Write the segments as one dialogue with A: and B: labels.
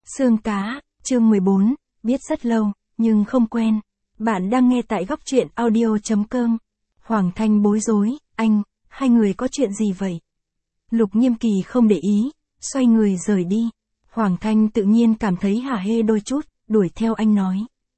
A: Xương cá, chương 14, biết rất lâu, nhưng không quen. Bạn đang nghe tại góc truyện audio.com. Hoàng Thanh bối rối, anh, hai người có chuyện gì vậy? Lục Nghiêm Kỳ không để ý, xoay người rời đi. Hoàng Thanh tự nhiên cảm thấy hả hê đôi chút, đuổi theo anh nói.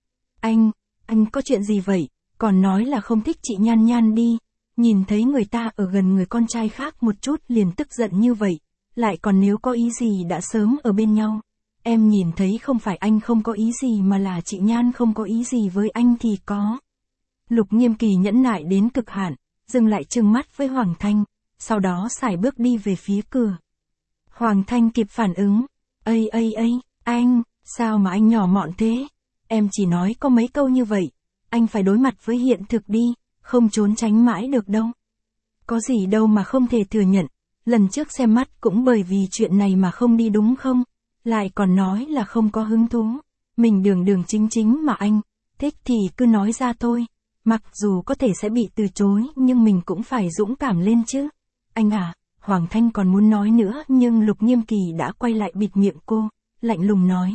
A: Anh có chuyện gì vậy? Còn nói là không thích chị Nhan Nhan đi. Nhìn thấy người ta ở gần người con trai khác một chút liền tức giận như vậy. Lại còn nếu có ý gì đã sớm ở bên nhau. Em nhìn thấy không phải anh không có ý gì mà là chị Nhan không có ý gì với anh thì có. Lục Nghiêm Kỳ nhẫn nại đến cực hạn, dừng lại trừng mắt với Hoàng Thanh, sau đó sải bước đi về phía cửa. Hoàng Thanh kịp phản ứng. Anh, sao mà anh nhỏ mọn thế? Em chỉ nói có mấy câu như vậy, anh phải đối mặt với hiện thực đi, không trốn tránh mãi được đâu. Có gì đâu mà không thể thừa nhận, lần trước xem mắt cũng bởi vì chuyện này mà không đi đúng không? Lại còn nói là không có hứng thú. Mình đường chính mà anh, thích thì cứ nói ra thôi. Mặc dù có thể sẽ bị từ chối nhưng mình cũng phải dũng cảm lên chứ. Anh à, Hoàng Thanh còn muốn nói nữa nhưng Lục Nghiêm Kỳ đã quay lại bịt miệng cô, lạnh lùng nói.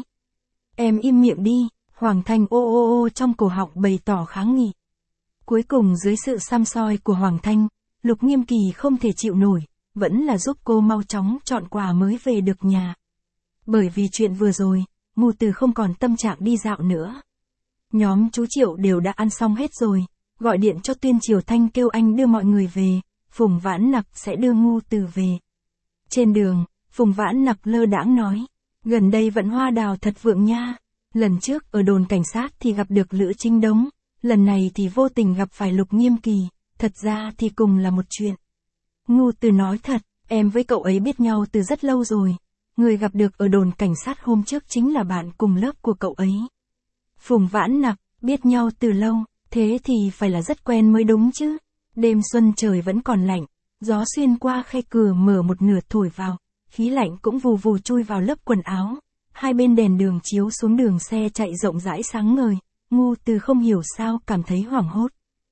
A: Em im miệng đi, Hoàng Thanh ô trong cổ họng bày tỏ kháng nghị. Cuối cùng dưới sự săm soi của Hoàng Thanh, Lục Nghiêm Kỳ không thể chịu nổi, vẫn là giúp cô mau chóng chọn quà mới về được nhà. Bởi vì chuyện vừa rồi, Ngô Từ không còn tâm trạng đi dạo nữa. Nhóm chú Triệu đều đã ăn xong hết rồi, gọi điện cho Tuyên Triều Thanh kêu anh đưa mọi người về, Phùng Vãn Nặc sẽ đưa Ngô Từ về. Trên đường, Phùng Vãn Nặc lơ đãng nói, gần đây vẫn hoa đào thật vượng nha. Lần trước ở đồn cảnh sát thì gặp được Lữ Trinh Đống, lần này thì vô tình gặp phải Lục Nghiêm Kỳ, thật ra thì cùng là một chuyện. Ngô Từ nói thật, em với cậu ấy biết nhau từ rất lâu rồi. Người gặp được ở đồn cảnh sát hôm trước chính là bạn cùng lớp của cậu ấy. Phùng Vãn Nặc, biết nhau từ lâu, thế thì phải là rất quen mới đúng chứ. Đêm xuân trời vẫn còn lạnh, gió xuyên qua khe cửa mở một nửa thổi vào, khí lạnh cũng vù vù chui vào lớp quần áo. Hai bên đèn đường chiếu xuống đường xe chạy rộng rãi sáng ngời, Ngô Từ không hiểu sao cảm thấy hoảng hốt.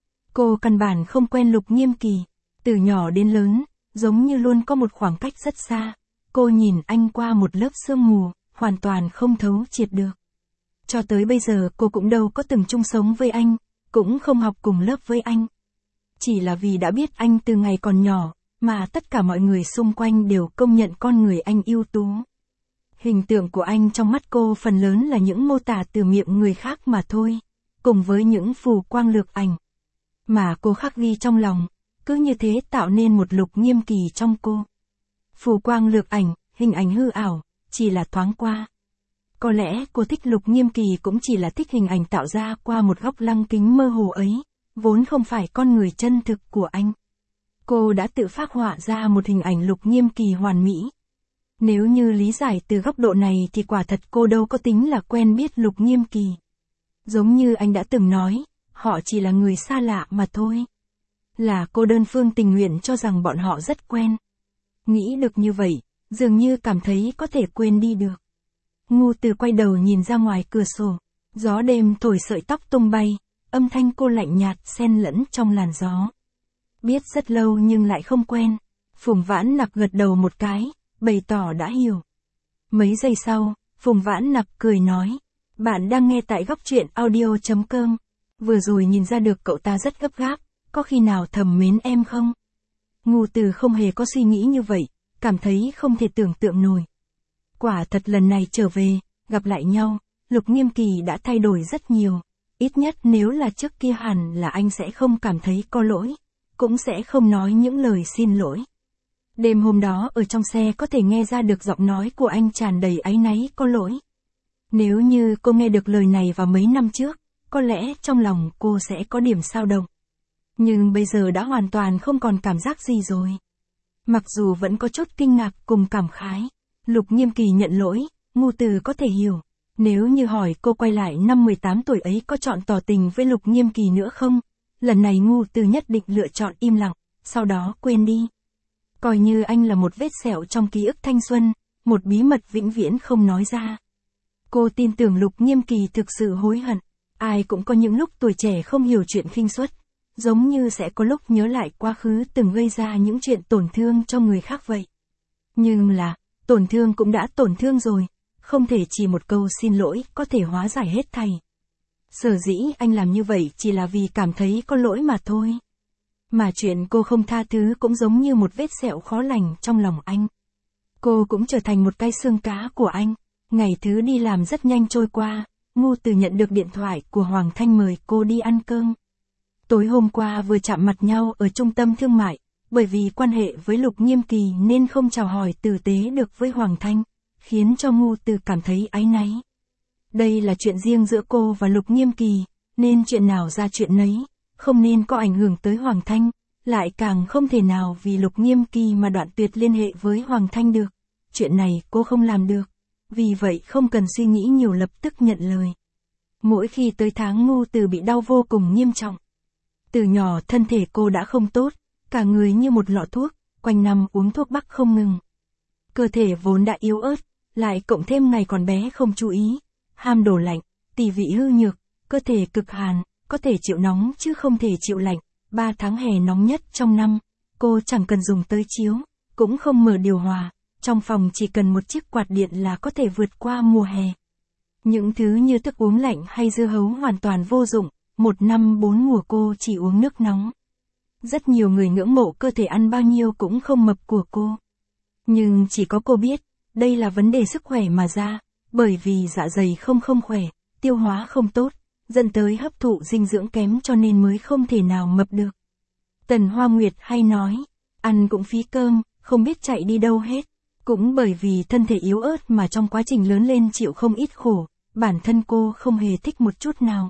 A: Cô căn bản không quen Lục Nghiêm Kỳ, từ nhỏ đến lớn, giống như luôn có một khoảng cách rất xa. Cô nhìn anh qua một lớp sương mù, hoàn toàn không thấu triệt được. Cho tới bây giờ cô cũng đâu có từng chung sống với anh, cũng không học cùng lớp với anh. Chỉ là vì đã biết anh từ ngày còn nhỏ, mà tất cả mọi người xung quanh đều công nhận con người anh ưu tú. Hình tượng của anh trong mắt cô phần lớn là những mô tả từ miệng người khác mà thôi, cùng với những phù quang lược ảnh. Mà cô khắc ghi trong lòng, cứ như thế tạo nên một Lục Nghiêm Kỳ trong cô. Phù quang lược ảnh, hình ảnh hư ảo, chỉ là thoáng qua. Có lẽ cô thích Lục Nghiêm Kỳ cũng chỉ là thích hình ảnh tạo ra qua một góc lăng kính mơ hồ ấy, vốn không phải con người chân thực của anh. Cô đã tự phác họa ra một hình ảnh Lục Nghiêm Kỳ hoàn mỹ. Nếu như lý giải từ góc độ này thì quả thật cô đâu có tính là quen biết Lục Nghiêm Kỳ. Giống như anh đã từng nói, họ chỉ là người xa lạ mà thôi. Là cô đơn phương tình nguyện cho rằng bọn họ rất quen. Nghĩ được như vậy, dường như cảm thấy có thể quên đi được. Ngô Từ quay đầu nhìn ra ngoài cửa sổ, gió đêm thổi sợi tóc tung bay, âm thanh cô lạnh nhạt xen lẫn trong làn gió. Biết rất lâu nhưng lại không quen. Phùng Vãn Nặc gật đầu một cái, bày tỏ đã hiểu. Mấy giây sau, Phùng Vãn Nặc cười nói, bạn đang nghe tại góc truyện audio.com. Vừa rồi nhìn ra được cậu ta rất gấp gáp, có khi nào thầm mến em không? Ngô Từ không hề có suy nghĩ như vậy, cảm thấy không thể tưởng tượng nổi. Quả thật lần này trở về, gặp lại nhau, Lục Nghiêm Kỳ đã thay đổi rất nhiều. Ít nhất nếu là trước kia hẳn là anh sẽ không cảm thấy có lỗi, cũng sẽ không nói những lời xin lỗi. Đêm hôm đó ở trong xe có thể nghe ra được giọng nói của anh tràn đầy áy náy có lỗi. Nếu như cô nghe được lời này vào mấy năm trước, có lẽ trong lòng cô sẽ có điểm xao động. Nhưng bây giờ đã hoàn toàn không còn cảm giác gì rồi. Mặc dù vẫn có chút kinh ngạc cùng cảm khái, Lục Nghiêm Kỳ nhận lỗi, Ngô Từ có thể hiểu. Nếu như hỏi cô quay lại năm 18 tuổi ấy có chọn tỏ tình với Lục Nghiêm Kỳ nữa không? Lần này Ngô Từ nhất định lựa chọn im lặng, sau đó quên đi. Coi như anh là một vết sẹo trong ký ức thanh xuân, một bí mật vĩnh viễn không nói ra. Cô tin tưởng Lục Nghiêm Kỳ thực sự hối hận. Ai cũng có những lúc tuổi trẻ không hiểu chuyện khinh suất, giống như sẽ có lúc nhớ lại quá khứ từng gây ra những chuyện tổn thương cho người khác vậy. Nhưng là, tổn thương cũng đã tổn thương rồi, không thể chỉ một câu xin lỗi có thể hóa giải hết thảy. Sở dĩ anh làm như vậy chỉ là vì cảm thấy có lỗi mà thôi. Mà chuyện cô không tha thứ cũng giống như một vết sẹo khó lành trong lòng anh. Cô cũng trở thành một cái xương cá của anh. Ngày thứ đi làm rất nhanh trôi qua, Ngô Từ nhận được điện thoại của Hoàng Thanh mời cô đi ăn cơm. Tối hôm qua vừa chạm mặt nhau ở trung tâm thương mại, bởi vì quan hệ với Lục Nghiêm Kỳ nên không chào hỏi tử tế được với Hoàng Thanh, khiến cho Ngô Từ cảm thấy áy náy. Đây là chuyện riêng giữa cô và Lục Nghiêm Kỳ, nên chuyện nào ra chuyện nấy, không nên có ảnh hưởng tới Hoàng Thanh, lại càng không thể nào vì Lục Nghiêm Kỳ mà đoạn tuyệt liên hệ với Hoàng Thanh được. Chuyện này cô không làm được, vì vậy không cần suy nghĩ nhiều lập tức nhận lời. Mỗi khi tới tháng Ngô Từ bị đau vô cùng nghiêm trọng. Từ nhỏ thân thể cô đã không tốt, cả người như một lọ thuốc, quanh năm uống thuốc bắc không ngừng. Cơ thể vốn đã yếu ớt, lại cộng thêm ngày còn bé không chú ý, ham đồ lạnh, tỳ vị hư nhược, cơ thể cực hàn, có thể chịu nóng chứ không thể chịu lạnh. 3 tháng hè nóng nhất trong năm, cô chẳng cần dùng tới chiếu, cũng không mở điều hòa, trong phòng chỉ cần một chiếc quạt điện là có thể vượt qua mùa hè. Những thứ như thức uống lạnh hay dưa hấu hoàn toàn vô dụng, 1 năm 4 mùa cô chỉ uống nước nóng. Rất nhiều người ngưỡng mộ cơ thể ăn bao nhiêu cũng không mập của cô. Nhưng chỉ có cô biết, đây là vấn đề sức khỏe mà ra, bởi vì dạ dày không khỏe, tiêu hóa không tốt, dẫn tới hấp thụ dinh dưỡng kém cho nên mới không thể nào mập được. Tần Hoa Nguyệt hay nói, ăn cũng phí cơm, không biết chạy đi đâu hết. Cũng bởi vì thân thể yếu ớt mà trong quá trình lớn lên chịu không ít khổ, bản thân cô không hề thích một chút nào.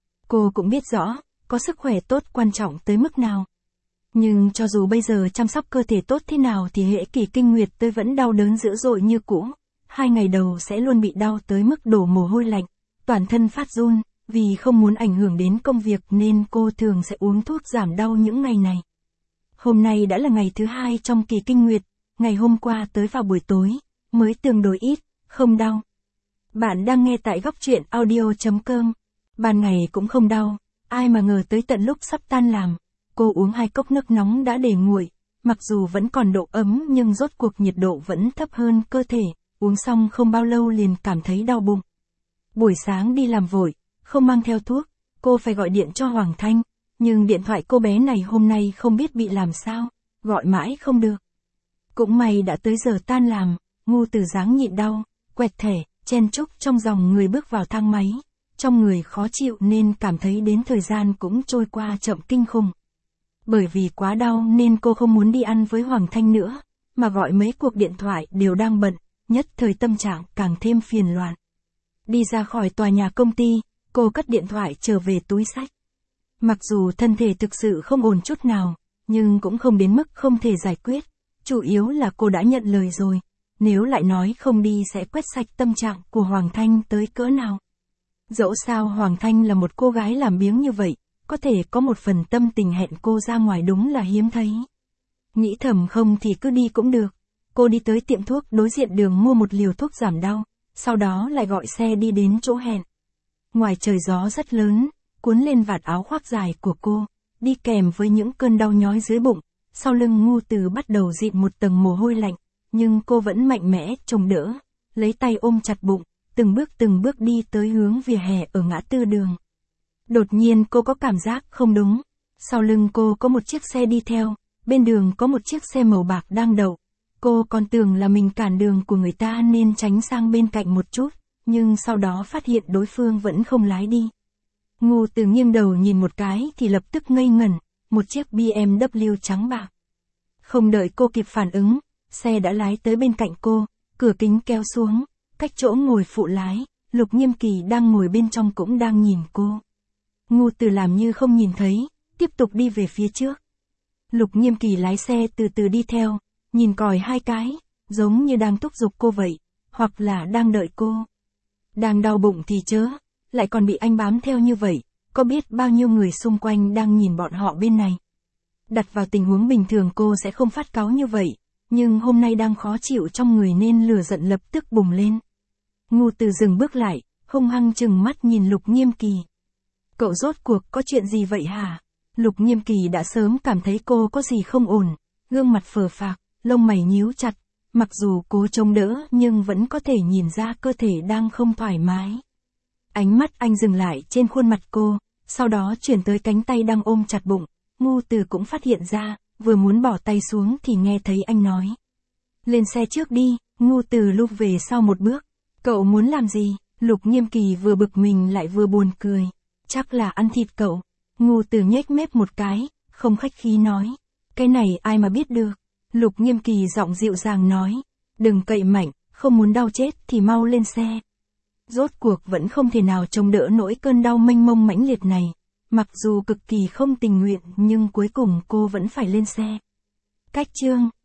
A: Cô cũng biết rõ, có sức khỏe tốt quan trọng tới mức nào. Nhưng cho dù bây giờ chăm sóc cơ thể tốt thế nào thì hễ kỳ kinh nguyệt tới vẫn đau đớn dữ dội như cũ. 2 ngày đầu sẽ luôn bị đau tới mức đổ mồ hôi lạnh, toàn thân phát run, vì không muốn ảnh hưởng đến công việc nên cô thường sẽ uống thuốc giảm đau những ngày này. Hôm nay đã là ngày thứ 2 trong kỳ kinh nguyệt, ngày hôm qua tới vào buổi tối, mới tương đối ít, không đau. Bạn đang nghe tại góc truyện audio.com. Ban ngày cũng không đau, ai mà ngờ tới tận lúc sắp tan làm, cô uống 2 cốc nước nóng đã để nguội, mặc dù vẫn còn độ ấm nhưng rốt cuộc nhiệt độ vẫn thấp hơn cơ thể, uống xong không bao lâu liền cảm thấy đau bụng. Buổi sáng đi làm vội, không mang theo thuốc, cô phải gọi điện cho Hoàng Thanh, nhưng điện thoại cô bé này hôm nay không biết bị làm sao, gọi mãi không được. Cũng may đã tới giờ tan làm, Ngô Từ dáng nhịn đau, quẹt thẻ, chen chúc trong dòng người bước vào thang máy, trong người khó chịu nên cảm thấy đến thời gian cũng trôi qua chậm kinh khủng. Bởi vì quá đau nên cô không muốn đi ăn với Hoàng Thanh nữa, mà gọi mấy cuộc điện thoại đều đang bận, nhất thời tâm trạng càng thêm phiền loạn. Đi ra khỏi tòa nhà công ty, cô cất điện thoại trở về túi xách. Mặc dù thân thể thực sự không ổn chút nào, nhưng cũng không đến mức không thể giải quyết. Chủ yếu là cô đã nhận lời rồi, nếu lại nói không đi sẽ quét sạch tâm trạng của Hoàng Thanh tới cỡ nào. Dẫu sao Hoàng Thanh là một cô gái làm biếng như vậy, có thể có một phần tâm tình hẹn cô ra ngoài đúng là hiếm thấy. Nghĩ thầm không thì cứ đi cũng được. Cô đi tới tiệm thuốc đối diện đường mua một liều thuốc giảm đau, sau đó lại gọi xe đi đến chỗ hẹn. Ngoài trời gió rất lớn, cuốn lên vạt áo khoác dài của cô, đi kèm với những cơn đau nhói dưới bụng. Sau lưng Ngô Từ bắt đầu dịn một tầng mồ hôi lạnh, nhưng cô vẫn mạnh mẽ chống đỡ, lấy tay ôm chặt bụng, từng bước đi tới hướng vỉa hè ở ngã tư đường. Đột nhiên cô có cảm giác không đúng, sau lưng cô có một chiếc xe đi theo, bên đường có một chiếc xe màu bạc đang đậu. Cô còn tưởng là mình cản đường của người ta nên tránh sang bên cạnh một chút, nhưng sau đó phát hiện đối phương vẫn không lái đi. Ngô Từ nghiêng đầu nhìn một cái thì lập tức ngây ngẩn, một chiếc BMW trắng bạc. Không đợi cô kịp phản ứng, xe đã lái tới bên cạnh cô, cửa kính kéo xuống, cách chỗ ngồi phụ lái, Lục Nghiêm Kỳ đang ngồi bên trong cũng đang nhìn cô. Ngô Từ làm như không nhìn thấy, tiếp tục đi về phía trước. Lục Nghiêm Kỳ lái xe từ từ đi theo, nhìn còi 2 cái, giống như đang thúc giục cô vậy, hoặc là đang đợi cô. Đang đau bụng thì chớ, lại còn bị anh bám theo như vậy, có biết bao nhiêu người xung quanh đang nhìn bọn họ bên này. Đặt vào tình huống bình thường cô sẽ không phát cáu như vậy, nhưng hôm nay đang khó chịu trong người nên lửa giận lập tức bùng lên. Ngô Từ dừng bước lại, hung hăng trừng mắt nhìn Lục Nghiêm Kỳ. Cậu rốt cuộc có chuyện gì vậy hả? Lục Nghiêm Kỳ đã sớm cảm thấy cô có gì không ổn, gương mặt phờ phạc, lông mày nhíu chặt, mặc dù cố chống đỡ nhưng vẫn có thể nhìn ra cơ thể đang không thoải mái. Ánh mắt anh dừng lại trên khuôn mặt cô, sau đó chuyển tới cánh tay đang ôm chặt bụng. Ngô Từ cũng phát hiện ra, vừa muốn bỏ tay xuống thì nghe thấy anh nói. Lên xe trước đi. Ngô Từ lùi về sau một bước. Cậu muốn làm gì? Lục Nghiêm Kỳ vừa bực mình lại vừa buồn cười. Chắc là ăn thịt cậu. Ngô Từ nhếch mép một cái, không khách khí nói. Cái này ai mà biết được. Lục Nghiêm Kỳ giọng dịu dàng nói. Đừng cậy mạnh, không muốn đau chết thì mau lên xe. Rốt cuộc vẫn không thể nào chống đỡ nỗi cơn đau mênh mông mãnh liệt này. Mặc dù cực kỳ không tình nguyện nhưng cuối cùng cô vẫn phải lên xe. Cách chương